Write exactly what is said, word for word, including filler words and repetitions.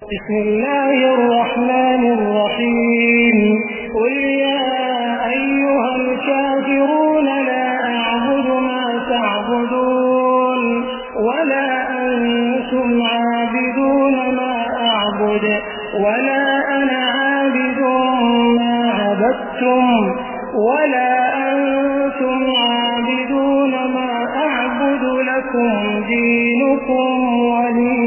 बिस्मिल्लाहिर्रहमानिर्रहीम कुल या अय्युहल काफिरून ला अअबुदु मा तअबुदून वला अंतुम आबिदून मा अअबुद वला अना आबिदुम मा अबदतुम वला अंतुम आबिदून मा अअबुदु लकुम दीनुकुम वलिय